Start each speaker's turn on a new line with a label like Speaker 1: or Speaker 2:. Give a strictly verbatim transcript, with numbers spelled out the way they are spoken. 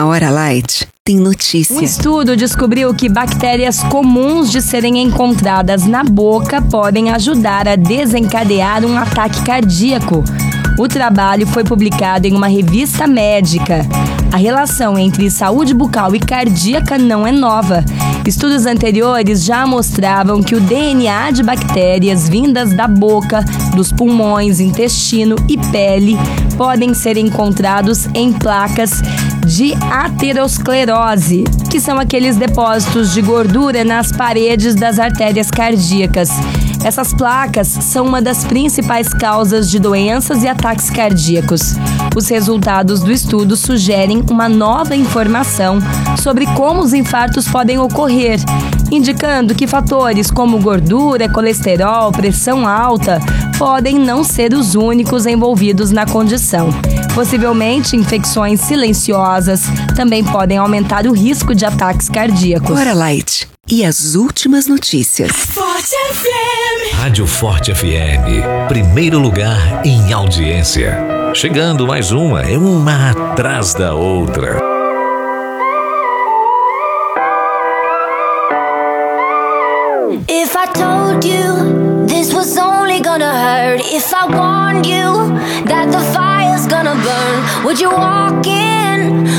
Speaker 1: Na Hora Light, tem notícia.
Speaker 2: Um estudo descobriu que bactérias comuns de serem encontradas na boca podem ajudar a desencadear um ataque cardíaco. O trabalho foi publicado em uma revista médica. A relação entre saúde bucal e cardíaca não é nova. Estudos anteriores já mostravam que o D N A de bactérias vindas da boca, dos pulmões, intestino e pele podem ser encontrados em placas de aterosclerose, que são aqueles depósitos de gordura nas paredes das artérias cardíacas. Essas placas são uma das principais causas de doenças e ataques cardíacos. Os resultados do estudo sugerem uma nova informação sobre como os infartos podem ocorrer, indicando que fatores como gordura, colesterol, pressão alta podem não ser os únicos envolvidos na condição. Possivelmente, infecções silenciosas também podem aumentar o risco de ataques cardíacos.
Speaker 1: Hora Light. E as últimas notícias.
Speaker 3: Forte F M.
Speaker 4: Rádio Forte F M. Primeiro lugar em audiência. Chegando mais uma, é uma atrás da outra.
Speaker 5: If I told you this was only gonna hurt, if I warned you that the fire's gonna burn, would you walk in?